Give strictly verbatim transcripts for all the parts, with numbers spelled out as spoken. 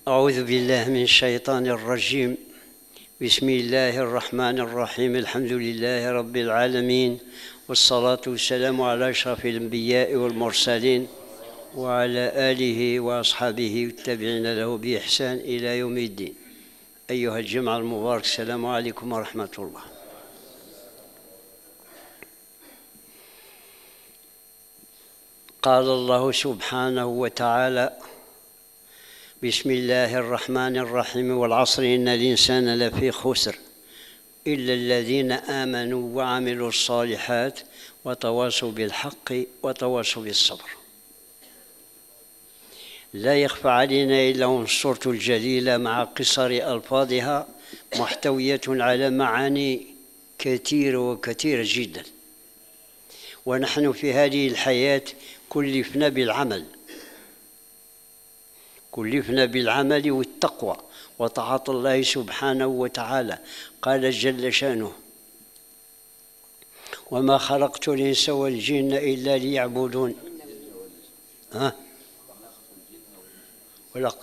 أعوذ بالله من الشيطان الرجيم. بسم الله الرحمن الرحيم. الحمد لله رب العالمين، والصلاة والسلام على أشرف الأنبياء والمرسلين وعلى آله وأصحابه والتابعين له بإحسان إلى يوم الدين. أيها الجمع المبارك، السلام عليكم ورحمة الله. قال الله سبحانه وتعالى: بسم الله الرحمن الرحيم، والعصر إن الإنسان لفي خسر إلا الذين آمنوا وعملوا الصالحات وتواصوا بالحق وتواصوا بالصبر. لا يخفى علينا إلا أن السورة الجليلة مع قصر ألفاظها محتوية على معاني كثيرة وكثيرة جدا، ونحن في هذه الحياة كلفنا بالعمل كلفنا بالعمل والتقوى وطاعة الله سبحانه وتعالى. قال جل شأنه: وما خلقت الإنس والجن إلا ليعبدون. ها؟ ولا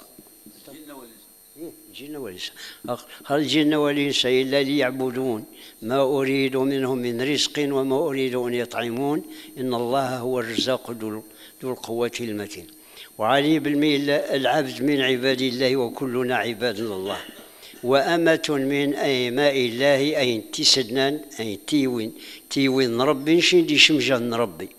الجن والإنس هل الجن والإنس إلا ليعبدون ما أريد منهم من رزق وما أريد أن يطعمون إن الله هو الرزاق ذو القوة المتين. وعلي بالميل العبد من عباد الله وكلنا عباد الله، وأمة من أيماء الله أين تسدنان أين تيوين تيوين ربي شندي شمجان ربي.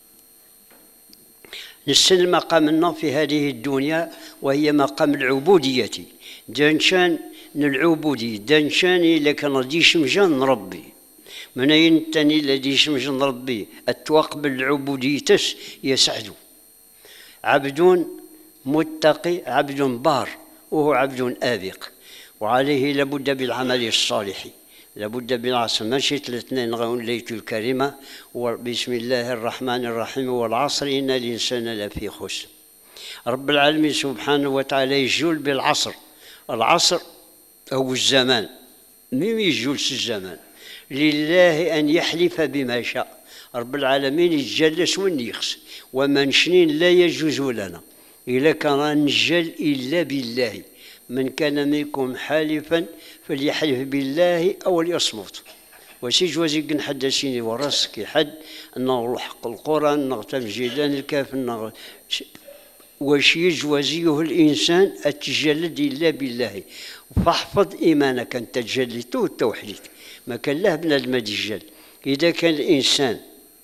نسن مقامنا في هذه الدنيا وهي مقام العبودية. دانشان العبودية دانشان إلا كان دي شمجان ربي من أين تاني الذي شمجان ربي التوقبل العبودية يسعدو. عبد متقي، عبد بار، وهو عبد آبق، وعليه لابد بالعمل الصالح، لابد بالعصر. ماشي الاثنين غون ليلة الكريمة. بسم الله الرحمن الرحيم، والعصر إن الإنسان لفي خسر. رب العالمين سبحانه وتعالى يجول بالعصر. العصر هو الزمان، مين يجولس الزمان؟ لله أن يحلف بما شاء. رب العالمين يتجلس ونيخس، ومن شنين لا يجوز لنا إلا كان نجل إلا بالله. من كان منكم حالفا فليحلف بالله أو ليصمت. وسي جوازي نحدثيني وراسك حد أنه الحق القرآن نغتم جيلان الكاف نغ... واش يجوازيه الإنسان التجلد إلا بالله. فاحفظ إيمانك أن تجلدته التوحيد، ما كان له بنادم يتجل. إذا كان الإنسان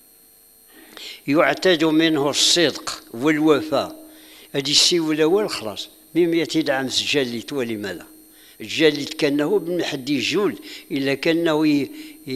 يعتاد منه الصدق والوفاء هذه السيولة الأول خلاص بمية عام تجلد. ولماذا؟ تجلد كأنه من حد يجول إلا كأنه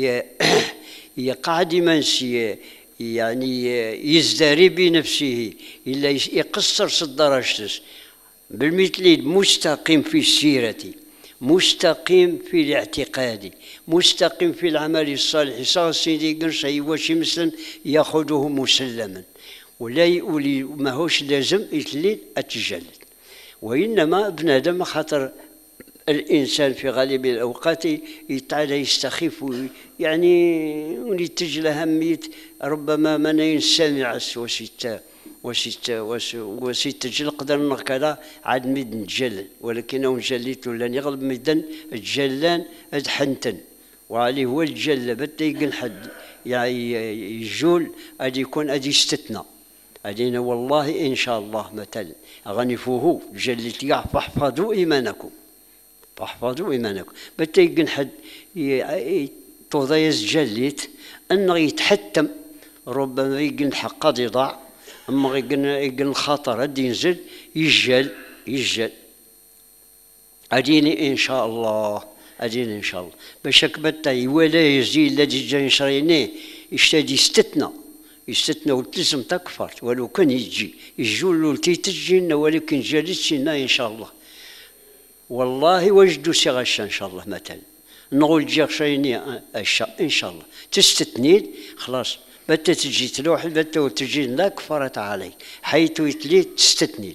يقع ديما يعني يزدري بنفسه إلا يقصر صدراشتس بالمثل مستقيم في السيرة، مستقيم في الاعتقاد، مستقيم في العمل الصالح. صار سيدي قرشي واش مثلا ياخذه مسلما ولا يقولي ماهوش لازم يتلين التجلد. وإنما بنادم خاطر الإنسان في غالب الأوقات يتعالى يستخف يعني ويتجل أهمية ربما من ينسمع وسيتا وسيتا وسيتا نقدر كذا عاد ميد نتجلل، ولكن هو نجليت لن يغلب ميدان الجلان أدحنتن. وعليه هو الجل بدا يقل حد يعني يجول أدي يكون أدي استثناء أدينا والله إن شاء الله مثلا أغنفوه جلت يع فاحفظوا إيمانكم فاحفظوا إيمانكم. بدا يقل حد توضيز جليت أنه يتحتم ربما يقل حق قد يضاع، أما يقل خطر أدي ينزل يجل يجل أديني إن شاء الله أديني إن شاء الله باش كبتا ولا يزي الذي جا يشرينيه يشتدي يستثنى يستثنى وتلزم تكفرت ولو كان يجي يجول له تيتجينا ولكن جالسنا إن شاء الله. والله وجدوا سغشا إن شاء الله مثلا نقول جا شرينيه إن شاء الله تستثني خلاص بتا تجي تلوح بتا وتجي لا كفرت عليه حيث يتلي تستثني.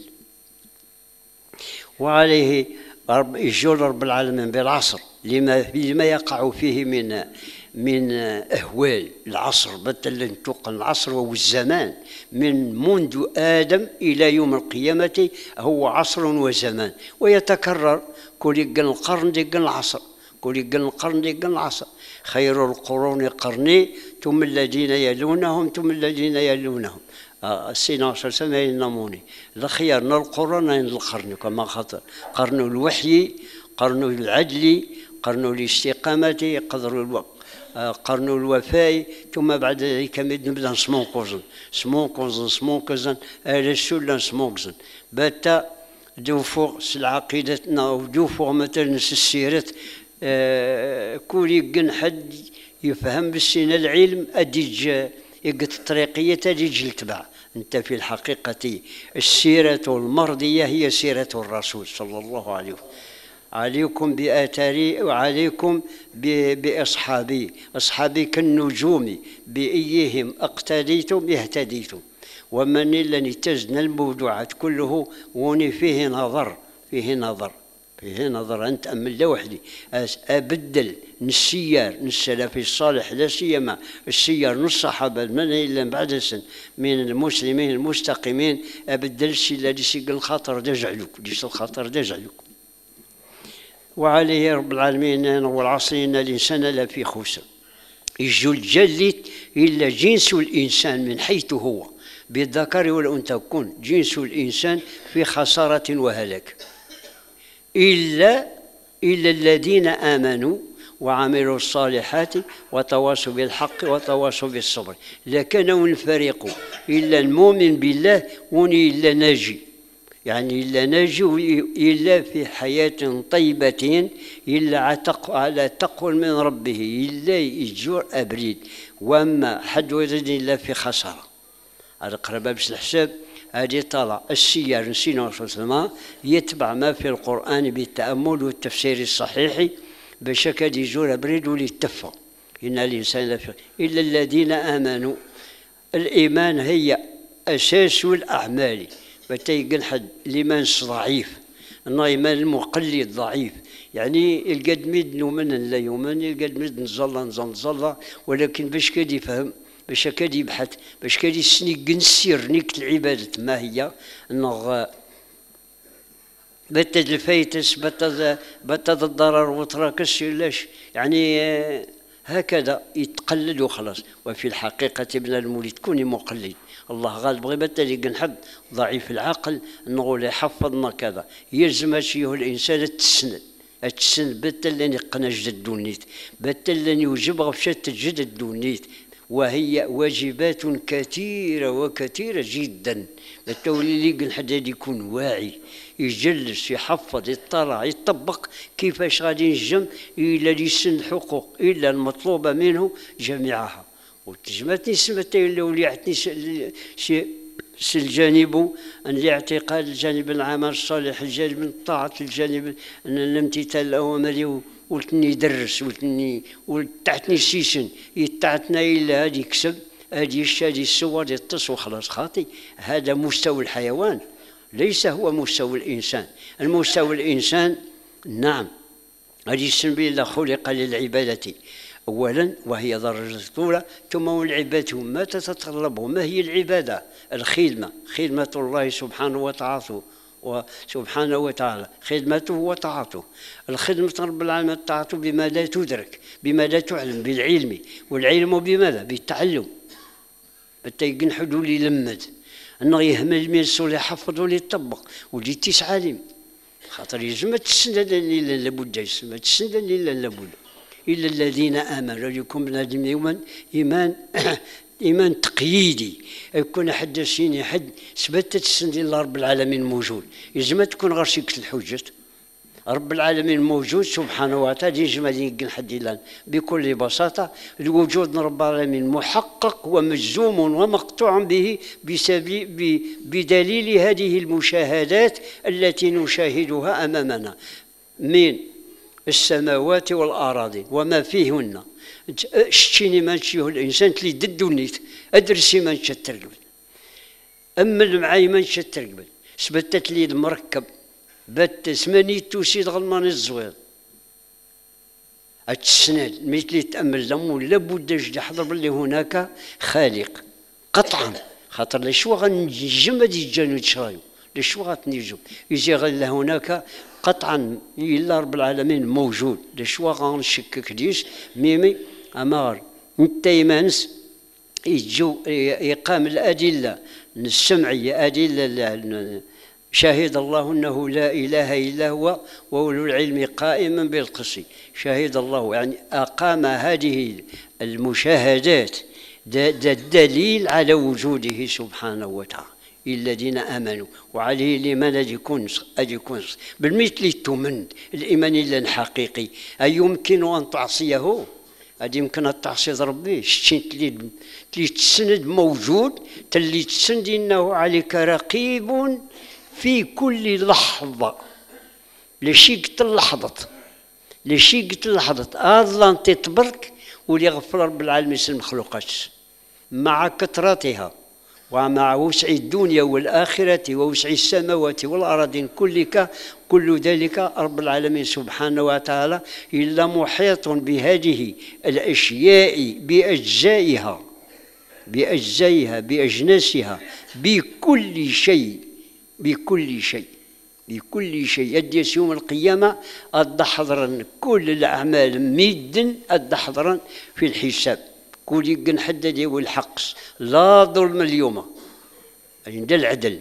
وعليه رب يجول رب العالمين بالعصر لما لما يقع فيه من من أهوال العصر بدل نتوقع العصر والزمان من منذ آدم إلى يوم القيامة هو عصر وزمان ويتكرر كل يقل القرن يقل العصر كل يقل القرن يقل العصر خير القرون قرني ثم الذين يلونهم ثم الذين يلونهم السيدنا صلى الله عليه وسلم ينموني الخيار القرون القرن كما خاطر قرن الوحي قرن العدل قرن الاستقامة قدر الوقت قرن الوفاء ثم بعد ذلك نبدا نسمونكوزن سمونكوزن سمونكوزن على السلة سمونكوزن باتا دوفوق العقيدتنا ودوفوق مثلا السيرة آه كل يقن حد يفهم بالسنة العلم أديج يقت الطريقية تديج التبع أنت في الحقيقة السيرة المرضية هي سيرة الرسول صلى الله عليه وسلم عليكم بآثاري وعليكم بأصحابي أصحابي كالنجوم بأيهم اقتديتم اهتديتم ومن لن تزن الموضوعات كله وني فيه نظر فيه نظر فيه نظر أنت أمن لوحدي أبدل السيار السلف الصالح لا سيما السيار نص الصحابة من إلا بعد سن من المسلمين المستقيمين أبدل الشيء الذي سيق الخطر دجعلك ليس الخطر دجعلك وعليه رب العالمين والعصر إن الإنسان لفي خسر يجو الجلد إلا جنس الإنسان من حيث هو بالذكر والأنثى كن جنس الإنسان في خسارة وهلاك إلا إلا الذين آمنوا وعملوا الصالحات وتواصوا بالحق وتواصوا بالصبر لكنوا الفريق إلا المؤمن بالله وني إلا ناجي يعني إلا نجو إلا في حياة طيبة إلا على تقوى من ربه إلا يجور أبريد وأما حد وجد إلا في خسارة على قرب بس الحساب هذه طالع السيار نسينا وصلنا يتبع ما في القرآن بالتأمل والتفسير الصحيح بشكل يجور أبريد وليتفق إن الإنسان لفي إلا الذين آمنوا الإيمان هي أساس الأعمال فتيقن حد الإيمان ضعيف الإيمان المقلد ضعيف يعني القد ميد نؤمن لا يؤمن القد ميد نزل نزل نزل ولكن باش كاد يفهم باش كاد يبحث باش كاد يسني نسير نيك العبادة ما هي انه بتد الفيتس بتد بتد الضرر وتراكش لاش يعني هكذا يتقلد وخلاص وفي الحقيقة ابن المولد تكوني مقلد الله غالب غير بالتالي قنحب ضعيف العقل نقول يحفظنا كذا يلزم هو الانسان تسند تسند بالتالي نقنا جدد دونيت بالتالي يوجب غفشات جدد دونيت وهي واجبات كثيرة وكثيرة جدا بالتالي اللي قنحد يكون واعي يجلس يحفظ يطلع يطبق كيفاش غادي ينجم إلا لسن الحقوق إلا المطلوبة منه جميعها وتجمعتني سمتي اللي وليعتني شيء الجانب الاعتقاد الجانب العمل الصالح الجانب الطاعة الجانب الامتثال الأوامر ولتني يدرس ولتني ولتعتني سيسن يتعتنا إلا هذه يكسب هذه الشادي السوار يتص وخلاص خاطي هذا مستوى الحيوان ليس هو مستوى الإنسان المستوى الإنسان نعم هذه السنبيل الله خلق للعبادة أولا وهي درجة الأولى ثم العبادة ما تتطلبه ما هي العبادة الخدمة خدمة الله سبحانه وتعالى وسبحانه وتعالى خدمته وطاعته الخدمة رب العالمين طاعته بماذا تدرك بماذا تعلم بالعلم والعلم بماذا بالتعلم حتى يقنحدوا لي لمد انه يهمل من السول يحفظ ولا يطبق ولي تسعالم خاطر يجمع تسند الا لابد يسمى تسند الا لابد الا الذين امنوا لكم بنادم يوما ايمان ايمان تقييدي يكون حد شيني حد ثبتت تسند الا رب العالمين موجود يجمع تكون غير شكل الحجه رب العالمين موجود سبحانه وتعالى يجمع يقن حد الان بكل بساطه الوجود رب العالمين محقق ومجزوم ومقطوع به بسبب بدليل هذه المشاهدات التي نشاهدها امامنا من السماوات والاراضي وما فيهن شتيني ما نشيه الانسان تلي ضد النيت ادرسي ما نشتر قبل اما المعاي ما نشتر قبل ثبتت لي المركب بات ثمانية توسيد غلمان الزوير التسند مثل يتامل دمو لابد يحضر باللي هناك خالق قطعا، خاطر لشوا غنجم هادي الجانو تشرايو لشوا غتنجم يجي غير هناك قطعا الا رب العالمين موجود، لشوا غنشكك ديش ميمي امار انت يمانس يجو يقام الادله السمعيه، ادله شهد الله انه لا اله الا هو واولو العلم قائما بالقسط، شهد الله يعني اقام هذه المشاهدات الدليل على وجوده سبحانه وتعالى الذين امنوا، وعليه لمن اجي يكون اجي يكون بالمثل تمن الايمان الا حقيقي اي يمكن ان تعصيه، هذه يمكن ان تعصي ربي شتي تلي تسند موجود تلي تسند انه عليك رقيب في كل لحظه، لشي قلت لحظه لشي قلت لحظه اظن انت تبرك ولي غفر رب العالمين المخلوقات مع كثرتها ومع وسع الدنيا والآخرة ووسع السماوات والأراضين كلك، كل ذلك رب العالمين سبحانه وتعالى إلا محيط بهذه الأشياء بأجزائها بأجزائها بأجناسها بكل شيء بكل شيء بكل شيء. يدي يوم القيامة أدحضرا كل الأعمال ميدا أدحضرا في الحساب كل يقن حدد والحقس لا ظلم اليوم عند العدل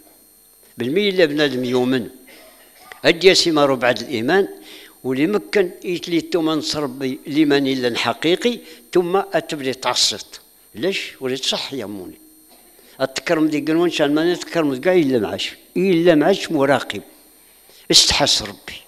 بالمية بنادم يومن هدي سما ربع الإيمان واللي مكن يتلي ثم نصر ربي لمن إلا حقيقي ثم أتبلي تعصت ليش ولي تصح يا موني التكرم دي قنون شان ما نتكرم كاع إلا معاش إلا معاش مراقب استحس ربي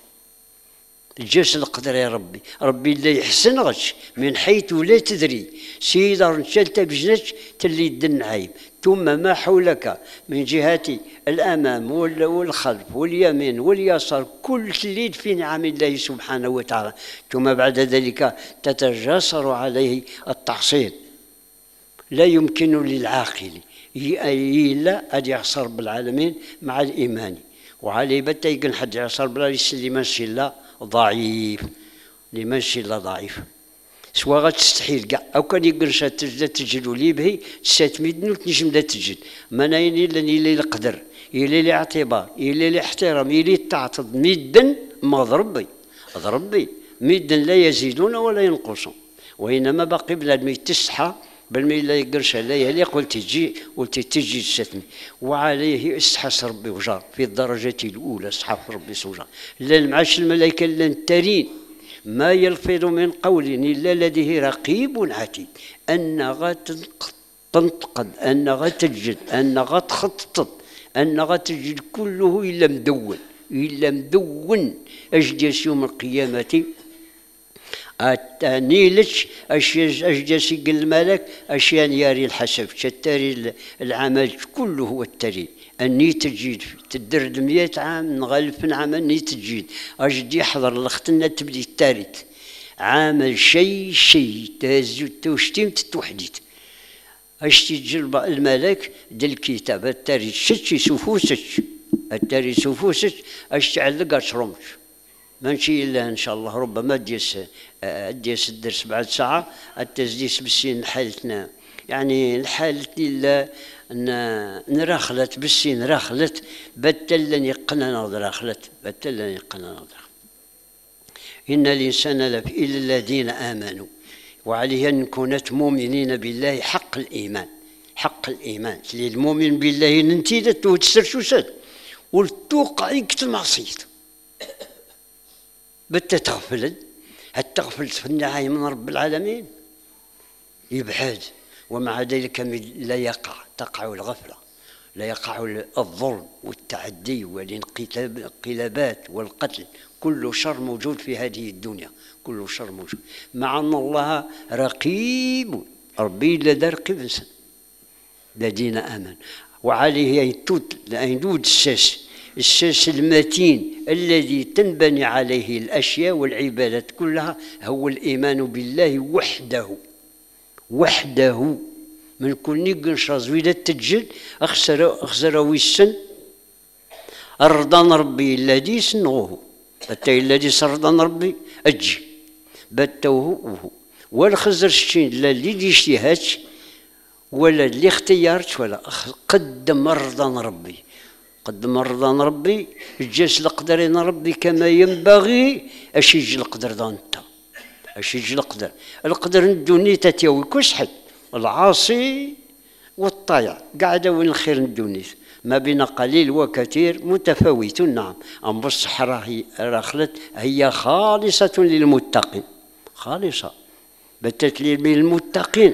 الجيش القدر يا ربي ربي لا يحسن غش من حيث لا تدري سيدر نشلت بجنش تلي دن عيب ثم ما حولك من جهة الأمام والخلف واليمين واليسار كل تليد في نعم الله سبحانه وتعالى، ثم بعد ذلك تتجاسر عليه التحصيل. لا يمكن للعاقل إلا أن يعصر بالعالمين مع الإيمان، وعليه بتا يقن حد يعصر بلا لمن الله ضعيف لمن الله ضعيف سواء غتستحيل كاع او كان يقرش تجد تجد لي به سات ميدن وتنجم لا تجد مناين الا اللي القدر الى الاعتبار الى الاحترام الى التعطد ميدن ما ضربي ضربي ميدن لا يزيدون ولا ينقصون، وانما باقي بلاد تسحى بالمي لا يقرش لا يليق قلت تجي قلت تجي الستمي، وعليه استحس ربي وجار في الدرجة الأولى استحس ربي وجار لا معاش الملائكة لا الترين ما يلفظ من قول إلا لديه رقيب عتيد أن غتنتقد أن غتجد أن غتخطط أن غتجد كله إلا مدون إلا مدون أجدس يوم القيامة أتانيلش أجدس يقل الملك أشياء ياري الحسب شتاري العمل كله هو التاري أني تجيد تدرد مئة عام نغلف عام أني تجيد أجدي يحضر لختنا تبدي التاريت عامل شيء شيء تهزو توشتيم تتوحديت أشتي تجلب الملك ديال الكتاب التاري شتشي سفوسش التاري سفوسش أشتي علق أشرمش ماشي إلا إن شاء الله ربما ديس ديس الدرس بعد ساعة التزديس بالسين حالتنا يعني الحالة إلا نراخلت بالسين راخلت بتلن يقنا راخلت بتلن يقنا إن الإنسان لفي إلا الذين آمنوا وعليه أن نكون مؤمنين بالله حق الإيمان حق الإيمان المؤمن بالله ننتيدت وتسرشو سد والتوقع يكتل المعصية بتا تغفل هتغفلت في النعاية من رب العالمين يبعد، ومع ذلك لا يقع تقع الغفلة لا يقع الظلم والتعدي والانقلابات والقتل، كل شر موجود في هذه الدنيا كل شر موجود، مع أن الله رقيب ربي لدى رقيب إنسان الذين آمنوا وعليه يدود الساس الساس المتين الذي تنبني عليه الأشياء والعبادات كلها هو الإيمان بالله وحده وحده من كل نقنش زويدة تجل أخسر أخسر ويسن أرضان ربي الذي سنغوه حتى الذي سرضان ربي أجي بتوه ولا خزر شتين لا اللي ديشتيهاتش ولا اللي اختيارت ولا قدم رضا ربي قدم رضا ربي جاس القدر ربي كما ينبغي اش يجي القدر دا انت اش يجي القدر القدر ندوني تتيوي كوش حد العاصي والطايع قاعد وين الخير ندوني ما بين قليل وكثير متفاوت نعم أم بصح راهي راخلت هي خالصة للمتقين خالصة بتت للمتقين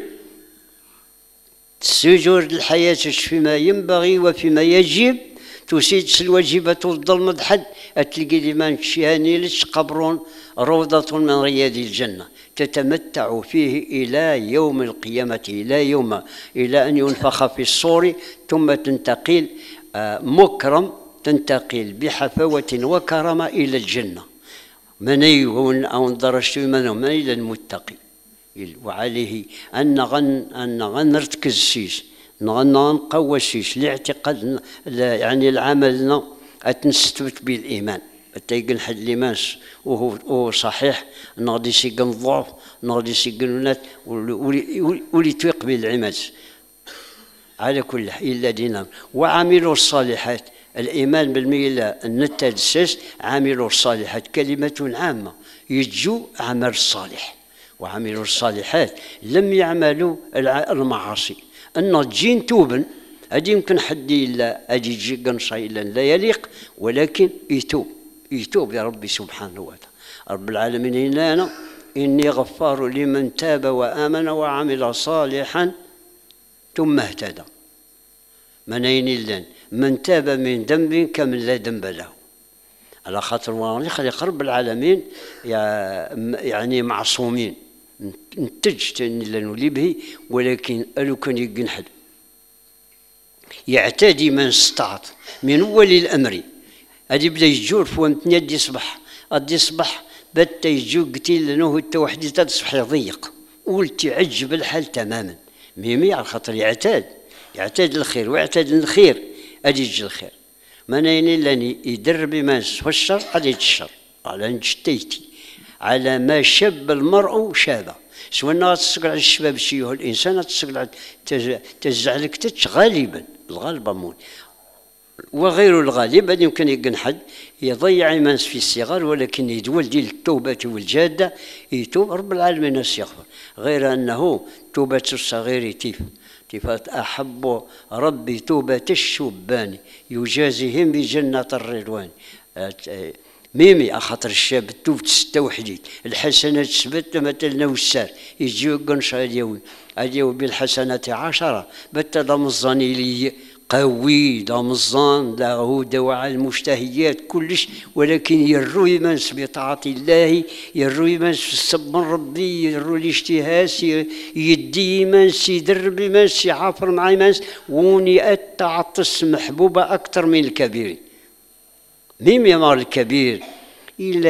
السجود الحياة فيما ينبغي وفيما يجب تسيد الواجبات والظلم حد أتلقي لمن شياني لش قبر روضة من رياض الجنة تتمتع فيه إلى يوم القيامة إلى يوم إلى أن ينفخ في الصور ثم تنتقل مكرم تنتقل بحفاوة وكرامة إلى الجنة من يهون أو درجت من إلى المتقي وعليه أن غن أن غنرتكز سيس نقوى سيس لاعتقاد يعني العملنا أتنستبت بالإيمان تيقن حد لماس وهو صحيح نغدي سيقن ضعف نغدي سيقن ولي تويق بالعماد على كل حال إلا دينا وعملوا الصالحات الإيمان بالميلة النتاجسس عملوا الصالحات كلمة عامة يجوا عمل الصالح وعملوا الصالحات لم يعملوا المعاصي أن جين توبا هذه يمكن حد إلا أجي يجي قنصي لا يليق ولكن يتوب يتوب يا ربي سبحانه وتعالى رب العالمين لنا إني غفار لمن تاب وآمن وعمل صالحا ثم اهتدى منين لن من تاب من ذنب كمن لا ذنب له على خاطر والله خلق رب العالمين يعني معصومين نتج لا نولي به ولكن ألو كان يقنحد يعتدي من استطاعت من أول الأمر هذه بدا يجور فوامتني هادي صبح هادي صبح بدا يجو قتيل لأنه التوحدي تصبح يضيق قلت عجب الحال تماما ميمي على خاطر يعتاد يعتاد الخير ويعتاد الخير أدي يجي الخير ما نيني لاني يدرب ما في الشر غادي الشر على نجتيتي على ما شاب المرء شابه سواء تسقل على الشباب شيوه الانسان تسقل تزعلك تتش غالبا الغالب مون وغير الغالب هذا يمكن يكون حد يضيع ايمانس في الصغار ولكن يدول ديال التوبه والجاده يتوب رب العالمين يغفر غير انه توبه الصغير تيف تيفات احب ربي توبه الشبان يجازيهم بجنه الرضوان ميمي اخاطر الشاب توب ستة وحديد الحسنات سبت مثلنا والسار يجيو قنش هاديوي هاديوي بالحسنات عشرة بتا ضمزاني لي قوي ضمزان لا هدى وعلى المشتهيات كلش ولكن يرو يمنس بطاعة الله يرو يمنس في السب ربي يرو الاشتهاس يدي يمنس يدرب يمنس يعافر مع يمنس وني التعطس محبوبة أكثر من الكبير ميم يمار الكبير إلا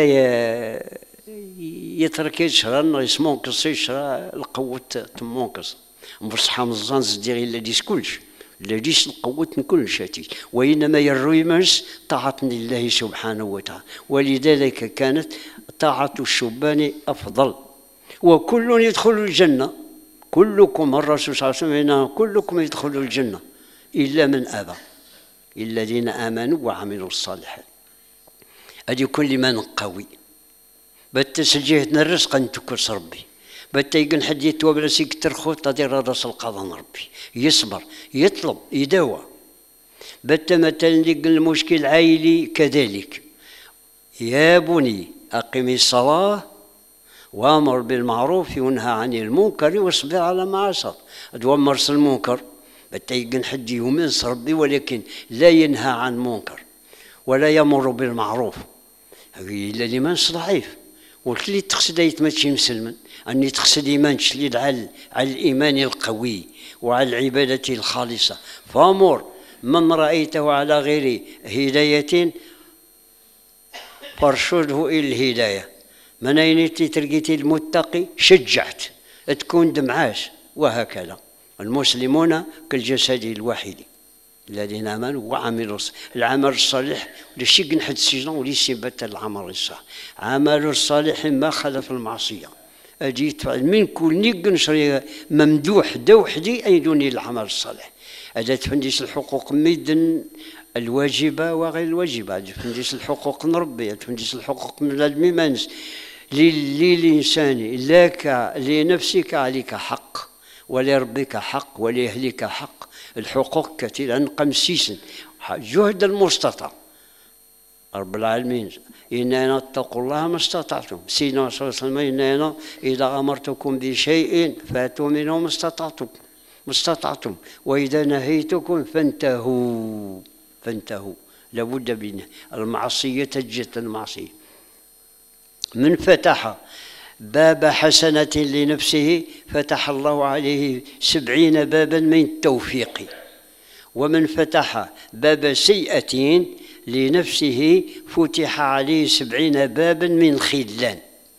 يترك يشرى يسمونكس يشرى القوة تمونكس بصحة مزان زدير إلا ديس كلش لا ديس القوة كل شيء وإنما يروي مس طاعة لله سبحانه وتعالى ولذلك كانت طاعة الشبان أفضل وكل يدخل الجنة كلكم الرسول صلى الله عليه وسلم كلكم يدخل الجنة إلا من أبى إلا الذين آمنوا وعملوا الصالحات هذه كل من قوي بتسجيهتنا الرزق أن تكرس ربي بتيقن حد يتوب لسيك ترخوت تدير راس القضاء ربي يصبر يطلب يداوى بت مثلا المشكل عائلي كذلك يا بني أقم الصلاة وامر بالمعروف ونهى عن المنكر واصبر على ما عصى تومر المنكر بتيقن حد يمنس ربي ولكن لا ينهى عن منكر ولا يمر بالمعروف إلا لمنس ضعيف واللي تقصد يتمشي مسلما أني تقصد إيمانش اللي على على الإيمان القوي وعلى العبادة الخالصة فأمر من رأيته على غير هداية فارشده إلى الهداية من أين تلقيتي المتقي شجعت تكون دمعاش وهكذا المسلمون كالجسد الواحد الذين آمنوا وعملوا العمل الصالح لشي قنحد السجن وليسي بات العمل الصالح. عمل الصالح ما خلف المعصية أجيت من كل نيق نشري ممدوح دوحدي أي دوني العمل الصالح. هذا تفنديس الحقوق ميدن الواجبة وغير الواجبة، تفنديس الحقوق نربي، تفنديس الحقوق من الميمانس للإنسان لك لنفسك عليك حق ولربك حق ولأهلك حق. الحقوق كثيرة نقمسيسن جهد المستطاع. رب العالمين إننا اتقوا الله ما استطعتم. سيدنا صلى الله عليه وسلم إننا إذا أمرتكم بشيء فأتوا منه ما استطعتم ما استطعتم وإذا نهيتكم فانتهوا فانتهوا. لابد من المعصية تجت المعصية. من فتح باب حسنة لنفسه فتح الله عليه سبعين بابا من التوفيق، ومن فتح باب سيئة لنفسه فتح عليه سبعين بابا من خذلان.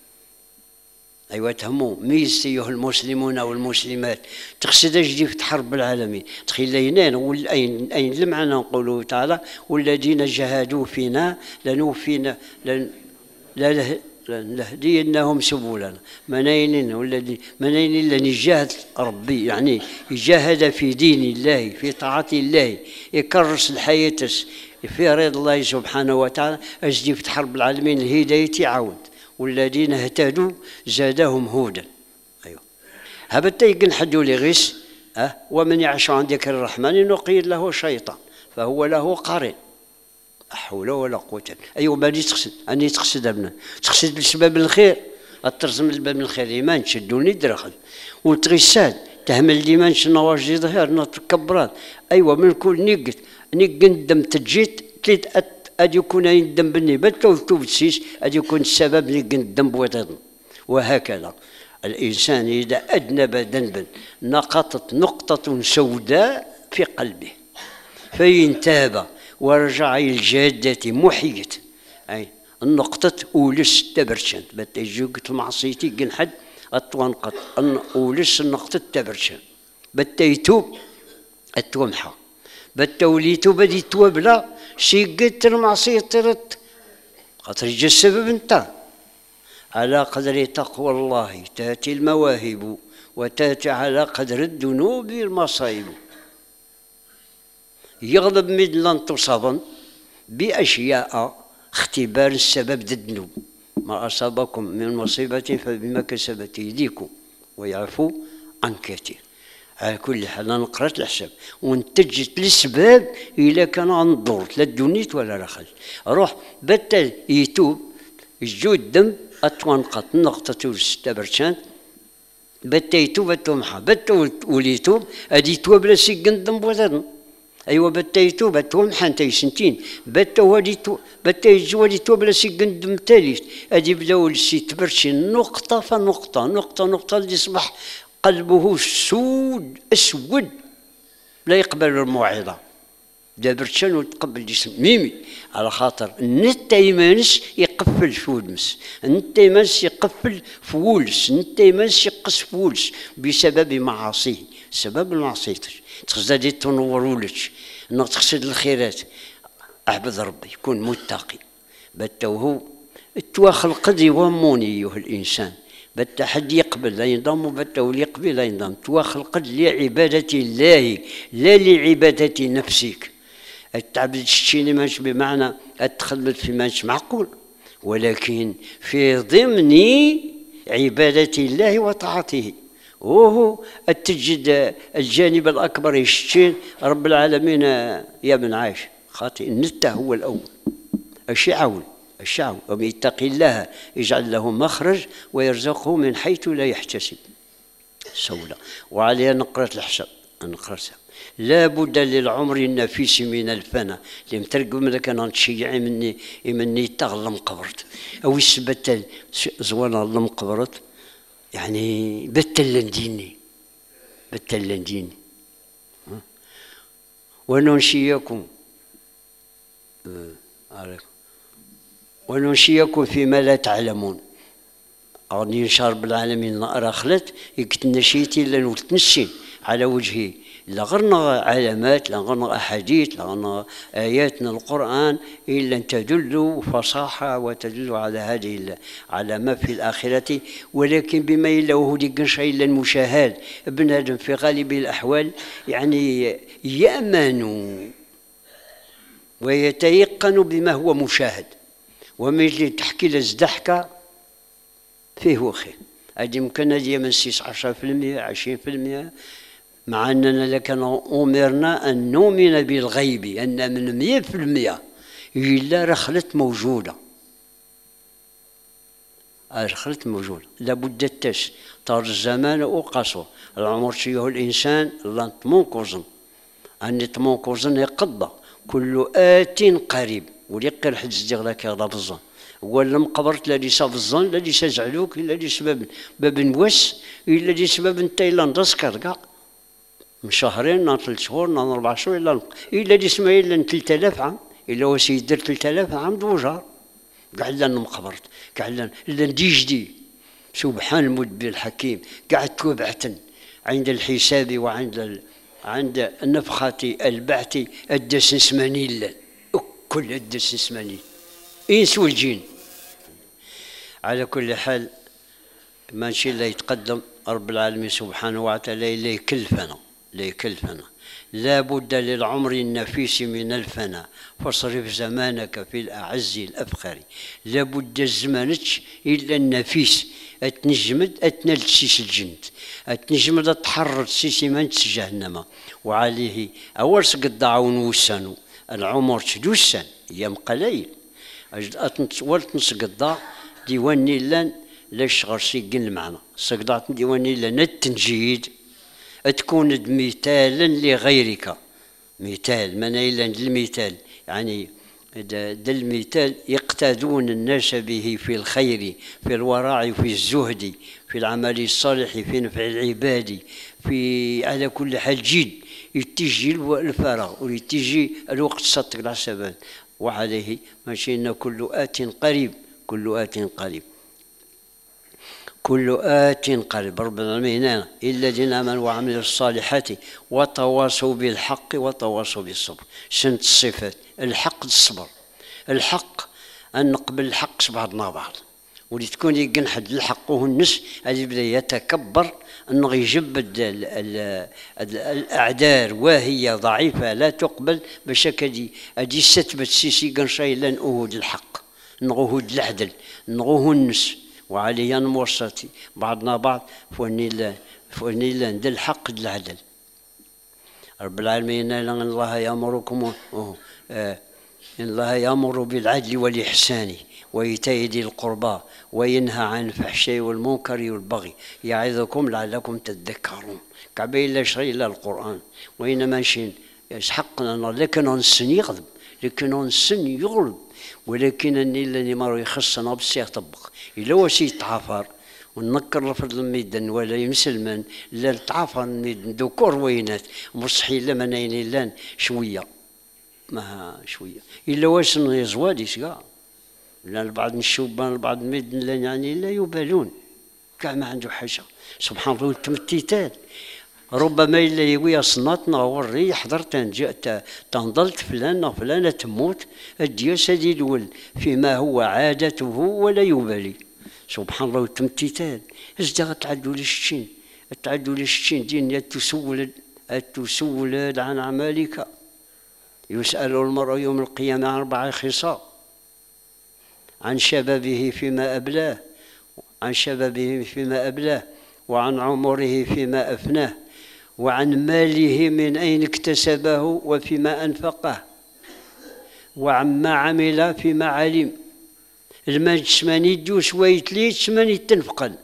أيوة تهموا ميز أيها المسلمون والمسلمات تقصد أجدي في حرب العالمين تخيلينان والأين أين المعنى نقوله تعالى والذين جاهدوا فينا لنوفينا لن لا لنهدينهم سبلنا. منين والذي منين اللي يجاهد ربي يعني يجاهد في دين الله في طاعة الله يكرس الحياة في رضا الله سبحانه وتعالى أجدي في حرب العالمين الهداية عاود والذين اهتدوا زادهم هودا. أيوه هبتا يقن حدو لي غيس أه ومن يعش عن ذكر الرحمن نقيد له شيطان فهو له قرين. لا حول ولا قوة. أيوه ماني تقصد أني تقصد ابنا تقصد بسبب الخير الترسم الباب الخير إيمان تشدوني درخل وتغساد تهمل ديما نواجد ظهر نتكبرات. أيوه من كل نقت نق ندم تجيت تلت أد يكون يندم بني بتو توبسيس أد يكون السبب نق ندم بوطن. وهكذا الإنسان إذا أذنب ذنبا نقطت نقطة سوداء في قلبه فإن تاب ورجع إلى الجادة محية أي النقطة أولس تبرشن بتجوك المعصيتي قن حد أتوانقط أولس النقطة تبرشن بتيتوب التومحة بتوليتو بدي توبلا شي قلت المعصية ترت خاطر يجي السبب انت. على قدر تقوى الله تأتي المواهب وتأتي على قدر الذنوب المصائب. يغلب مدلن تصابا بأشياء اختبار السبب ضد الذنوب. ما أصابكم من مصيبة فبما كسبت أيديكم ويعفو عن كثير. على كل حال أنا قرأت الحساب وانتجت الأسباب إلا كان غنضر لا دونيت ولا لا خل روح بتا يتوب الجود الدم أتوانقط نقطة ستة برشان بتا يتوب أتومحا بتا وليتوب أدي توب لا سيقن دم بوذن. أيوة بتا يتوب أتومحا نتاي سنتين بتا ولي تو بتا يجي ولي توب لا سيقن دم تاليت أدي بداو لسيت برشين نقطة فنقطة نقطة نقطة اللي يصبح قلبه سود اسود لا يقبل الموعظه دابرتشان وتقبل جسم ميمي على خاطر نت يمانس يقفل فولمس نت يمانس يقفل فولس نت يمانس يقص فولس بسبب معاصيه سبب المعصيه تخزدي تنورولك انك تقصد الخيرات اعبد ربي يكون متقي بتوهو التواخل قد يوموني ايها الانسان بتا حد يقبل لا ينضم وبتا ولي يقبل لا ينضم تواخل قد لعبادة الله لا لعبادة نفسك. التعبد الشيني ماش بمعنى التخلط في ماش معقول ولكن في ضمن عبادة الله وطاعته وهو تجد الجانب الأكبر يشتين رب العالمين يا ابن عايش خاطئ النته هو الأول الشعول الشعب ومن يتق الله يجعل له مخرج ويرزقه من حيث لا يحتسب سولا. وعليها نقرأ الحساب نقرأ لا بد للعمر النفيس من الفنا اللي مترقم لك انا نتشيع مني مني تغلم قبرت او يثبت زوانا الله قبرت يعني بتلنديني بتلنديني وننشيكم عليكم وننشيكم فيما لا تعلمون. أغني شرب العالمين نقرا خلت يكت نشيتي لأنو تنشي على وجهي لا غرنا علامات، لا غرنا أحاديث، لا غرنا آيات من القرآن إلا أن تدل فصاحة وتدل على هذه على ما في الآخرة، ولكن بما إلا وهو ديك شيء إلا المشاهد. ابن آدم في غالب الأحوال يعني يأمن ويتيقن بما هو مشاهد، وما يجي تحكي لزدحكة فيه خير. هذه يمكن هذه من سيس عشرة في المية عشرين في المية، مع أننا لكن أمرنا أن نؤمن بالغيب، أن من مية في المية إلا رخلت موجودة، رخلت موجودة لابد التش طار الزمان وقصو العمر شيه الإنسان الله تمونكوزن أن تمونكوزن يقضى كل آت قريب. وليقر حد زديغ هذا بالظن ولا مقبرت لا ليس بالظن لا ليس زعلوك إلا لي سبب باب نوس إلا لي سبب انت إلا ندسكر كاع من شهرين نا ثلاث شهور نا أربع شهور إلا إلا لي سما إلا ثلاثة آلاف عام إلا هو سيدير ثلاثة آلاف عام دوجار كاع إلا مقبرت كاع إلا إلا ندي جدي سبحان المدبر الحكيم كاع توبعتن عند الحساب وعند ال... عند نفخة البعث الدس سماني إلا كل الدس سماني إنس والجين. على كل حال ماشي لا يتقدم رب العالمين سبحانه وتعالى لا يكلفنا لا يكلفنا لا بد للعمر النفيس من الفنا فاصرف زمانك في الأعز الأفخر. لا بد الزمانتش إلا النفيس أتنجمد أتنال سيس الجند أتنجمد أتحرر سيس من جهنم. وعليه أول سقد دعون وسانو العمر تدوسان أيام قليل ولت نسقط ديواني لان لاش غرسيقن المعنى سقطات ديواني لان التنجيد تكون مثالا لغيرك مثال من إلا المثال يعني دا المثال يقتادون الناس به في الخير في الورع في الزهد في العمل الصالح في نفع العباد في على كل حال جد يتجي الفراغ ويتجي الوقت صدق العسبان. وعليه ماشي إن كل آت قريب كل آت قريب كل آت قريب. رب العالمين إلا الذين آمنوا وعملوا الصالحات وتواصوا بالحق وتواصوا بالصبر. سنت الصفات الحق الصبر الحق أن نقبل الحق بعضنا بعض ولي تكون يقن حد الحق وهو النس اللي يبدا يتكبر انه يجبد الاعذار وهي ضعيفه لا تقبل باش كدي ادي ستبت سيسي قنشاي لن اهود الحق نغهود العدل نغهو النس. وعليا موصاتي بعضنا بعض فوني لا فوني لا ندير الحق العدل. رب العالمين ان الله يامركم آه إن الله يأمر بالعدل والإحسان وإيتاء ذي القربى وينهى عن الفحشاء والمنكر والبغي يعظكم لعلكم تذكرون. كعبين لا شيء إلا القرآن وإنما شيء يسحقنا لكن السن يغضب لكن السن يغلب ولكن اللي ما يخصنا بس يطبق إلا هو شي تعافر ونكر رفض الميدان ولا يمسلمن لا تعافر الميدان ذكور وينات مصحي لمن أين لان شوية ما شويه الا واش يزواديش كاع لان بعض الشبان البعض الميدن لا يعني لا يبالون كاع ما عنده حاجه. سبحان الله التمتيتات ربما الا يوي صناتنا وري حضرت جاءت تنضلت فلان فلانه تموت الدياس هذه الاول فيما هو عادته ولا يبالي. سبحان الله التمتيتات ازدا تعدوا للشين تعدوا للشين دين تسول تسول عن عملك. يسأل المرء يوم القيامة عن أربع خصال عن شبابه فيما أبلاه عن شبابه فيما أبلاه وعن عمره فيما أفناه وعن ماله من أين اكتسبه وفيما أنفقه وعما عمل فيما علم. المال شماني يدو شوية ليت شماني تنفقل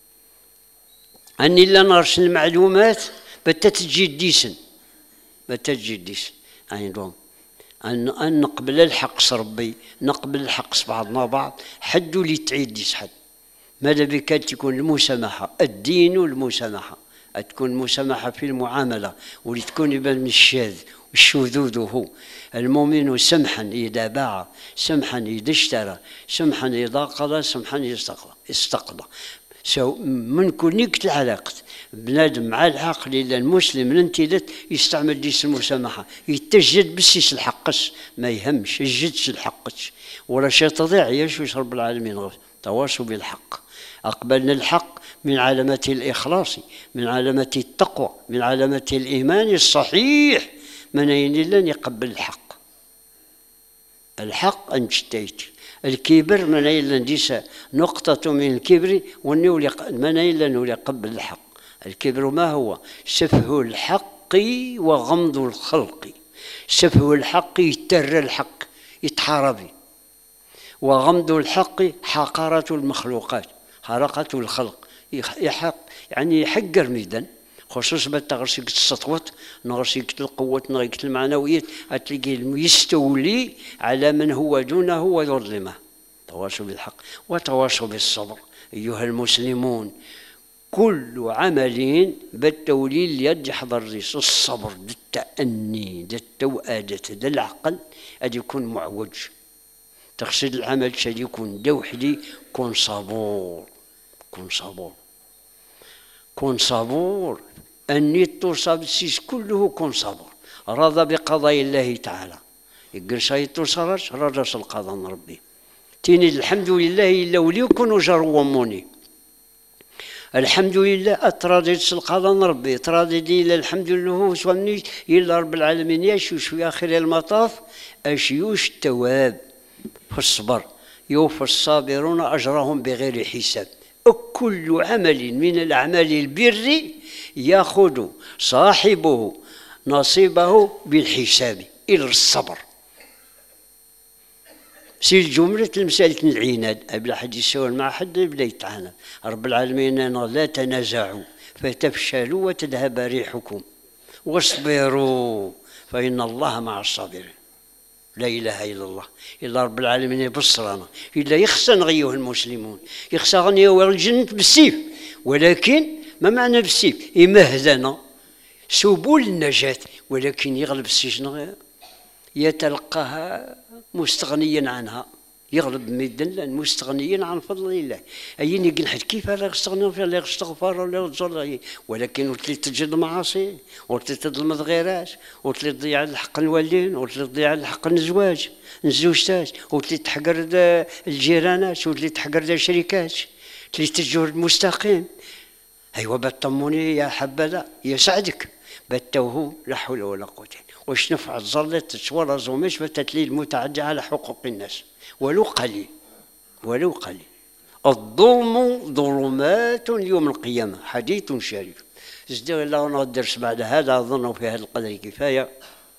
أني لا نرش المعلومات بتتجي ديسن بتتجي ديسن عندهم أن أن نقبل الحق ربي نقبل الحق بعضنا بعض حد اللي تعيد يسحد. ماذا بك تكون المسامحة الدين والمسامحة تكون المسامحة في المعاملة واللي تكون يبان من الشاذ والشذوذ هو المؤمن سمحا إذا باع سمحا إذا اشترى سمحا إذا قضى سمحا إذا استقضى سو من كونيكت العلاقة بنادم مع العقل إلا المسلم الانتدت يستعمل ديس المسامحة، يتجد بس الحقش ما يهمش يجدش الحقش ولا شيء تضيع يشوش رب العالمين. تواصوا بالحق، أقبلنا الحق من علامة الإخلاص، من علامة التقوى، من علامة الإيمان الصحيح. من أين لن يقبل الحق؟ الحق أن تشتيت الكبر من أين لن ديس نقطة من الكبر والنولي من أين لن يقبل الحق. الكبر ما هو؟ سفه الحق وغمض الخلق. سفه الحق يتر الحق يتحاربي، وغمض الحق حقارة المخلوقات حرقة الخلق. يحق يعني يحقر ميدان خصوصا بتغرسيك السطوات نغرسيك القوة نغرسيك المعنويات هتلاقي يستولي على من هو دونه ويظلمه. تواصوا بالحق وتواصوا بالصبر أيها المسلمون. كل عمل بالتوليل اليد يحضر الريس الصبر دا التأني دا التوأدة دا العقل أدي يكون معوج. تقصد العمل شدي يكون دوحدي كون صبور كون صبور كون صبور. أني توصل السيس كله كون صبور رضى بقضاء الله تعالى. يقول شاي توصلش رجس القضاء من ربي تيني الحمد لله إلا ولي يكونوا جروا وموني. الحمد لله أتراضيت القضاء من ربي تراضيت إلا الحمد لله هو سواني إلا رب العالمين يشوش في آخر المطاف أشيوش التواب في الصبر يوفى الصابرون أجرهم بغير حساب. كل عمل من الأعمال البر يأخذ صاحبه نصيبه بالحساب إلى الصبر. سي الجملة المسألة العناد قبل حد يسول مع حد بلا يتعاند. رب العالمين لا تنازعوا فتفشلوا وتذهب ريحكم واصبروا فإن الله مع الصابرين. لا إله إلا الله إلا رب العالمين يبصرنا إلا يخسن أيها المسلمون يخسن يوم الجنة بالسيف. ولكن ما معنى بالسيف؟ يمهدنا سبل النجاة ولكن يغلب السجن يتلقاها مستغنيا عنها يغلب ميدان مستغنيا عن فضل الله. أين يقول حد كيف لا يستغنى لا يستغفر ولا يتجرى ولكن وتلي تجد المعاصي وتلي تظلم الغيرات وتلي تضيع الحق الوالدين وتلي تضيع الحق الزواج الزوجتات وتلي تحقر الجيرانات وتلي تحقر الشركات تلي تجور المستقيم. أيوا بطموني يا حبذا يسعدك بتوه لا حول ولا قوة. واش نفع الظلة تشورى زوميش بتتلي المتعدي على حقوق الناس ولو قليل ولو قليل. الظلم ظلمات يوم القيامة حديث شريف. ازدغ الله الدرس بعد هذا أظن في هذا القدر كفاية.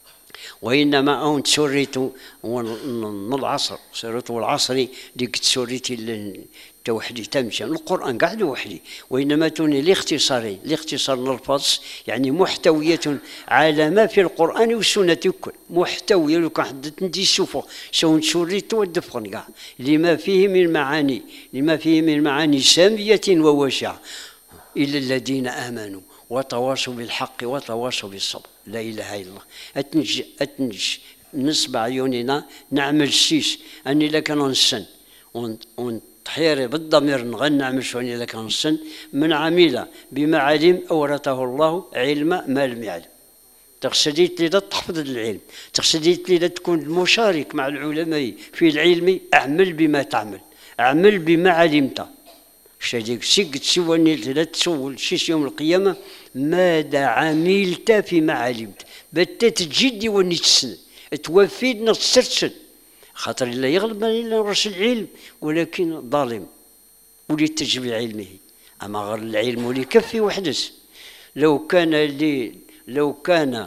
وإنما أنت سريت من العصر سريت العصر ديك تسريت توحدي تمشي القرآن قاعد وحدي. وإنما توني لاختصاري لاختصار نلفظ يعني محتوية على ما في القرآن والسنة الكل محتوية. لو كان حدث ندي شوفوا سو نسريت ودفقن كاع لما فيه من معاني لما فيه من معاني سامية وواسعة. إلا الذين آمنوا وتواصوا بالحق وتواصوا بالصبر. لا إله إلا الله. أتنج أتنج نصب عيوننا نعمل سيس أني لك ننسن ونتحيري بالضمير نغنى نعمل شوني لك ننسن. من عمل بما علم أورثه الله علم ما لم يعلم. تقصديت لي تحفظ العلم تقصديت لي تكون مشارك مع العلماء في العلم. أعمل بما تعمل أعمل بما علمت. شديك سيك تسواني لا تسول شي يوم القيامة ماذا عملت فيما علمت بتت جدي وني تسن توفيدنا تسرسل خاطر لا يغلب الا راس العلم ولكن ظالم ولي تجب علمه. اما غير العلم ولي كفي وحدث. لو كان لي لو كان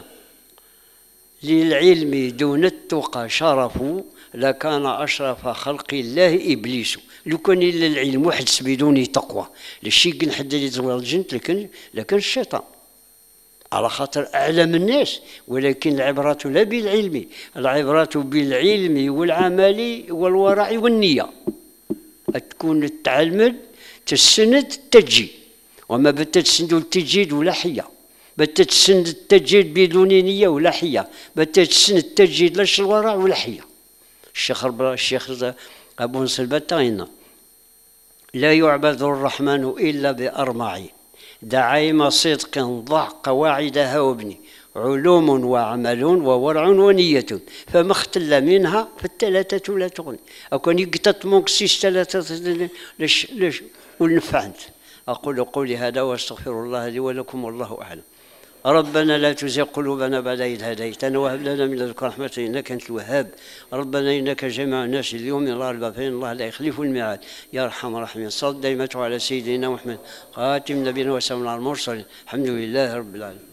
للعلم دون التقى شرف لكان أشرف خلق الله إبليس. لو كان إلا العلم وحدث بدون تقوى للشيء نحدد يزوال الجنة لكن لكن الشيطان على خاطر أعلم الناس. ولكن العبرة لا بالعلم العبرة بالعلم والعمل والورع والنية. تكون تعلمد تسند تجي وما بتتسند التجيد ولا حية بتتسند التجيد بدون نية ولا حية بتتسند التجيد لاش الورع ولا حية. الشيخ الشيخ أبو نصر البتاينا لا يعبد الرحمن إلا بأربع: دعائم صدق ضع قواعدها وابني، علوم وعمل وورع ونية، فما اختل منها فالثلاثة لا تغني. أكون يقتط مونكسيس ثلاثة ليش ليش ونفعنت. أقول قولي هذا وأستغفر الله لي ولكم والله أعلم. ربنا لا تزغ قلوبنا بعد إذ هديتنا وهب لنا من لدنك رحمة إنك أنت الوهاب. ربنا إنك جامع الناس اليوم لا ريب فيه، الله لا يخلف الميعاد. يا أرحم الراحمين، صل دائما على سيدنا محمد خاتم نبينا وسلام على المرسلين، الحمد لله رب العالمين.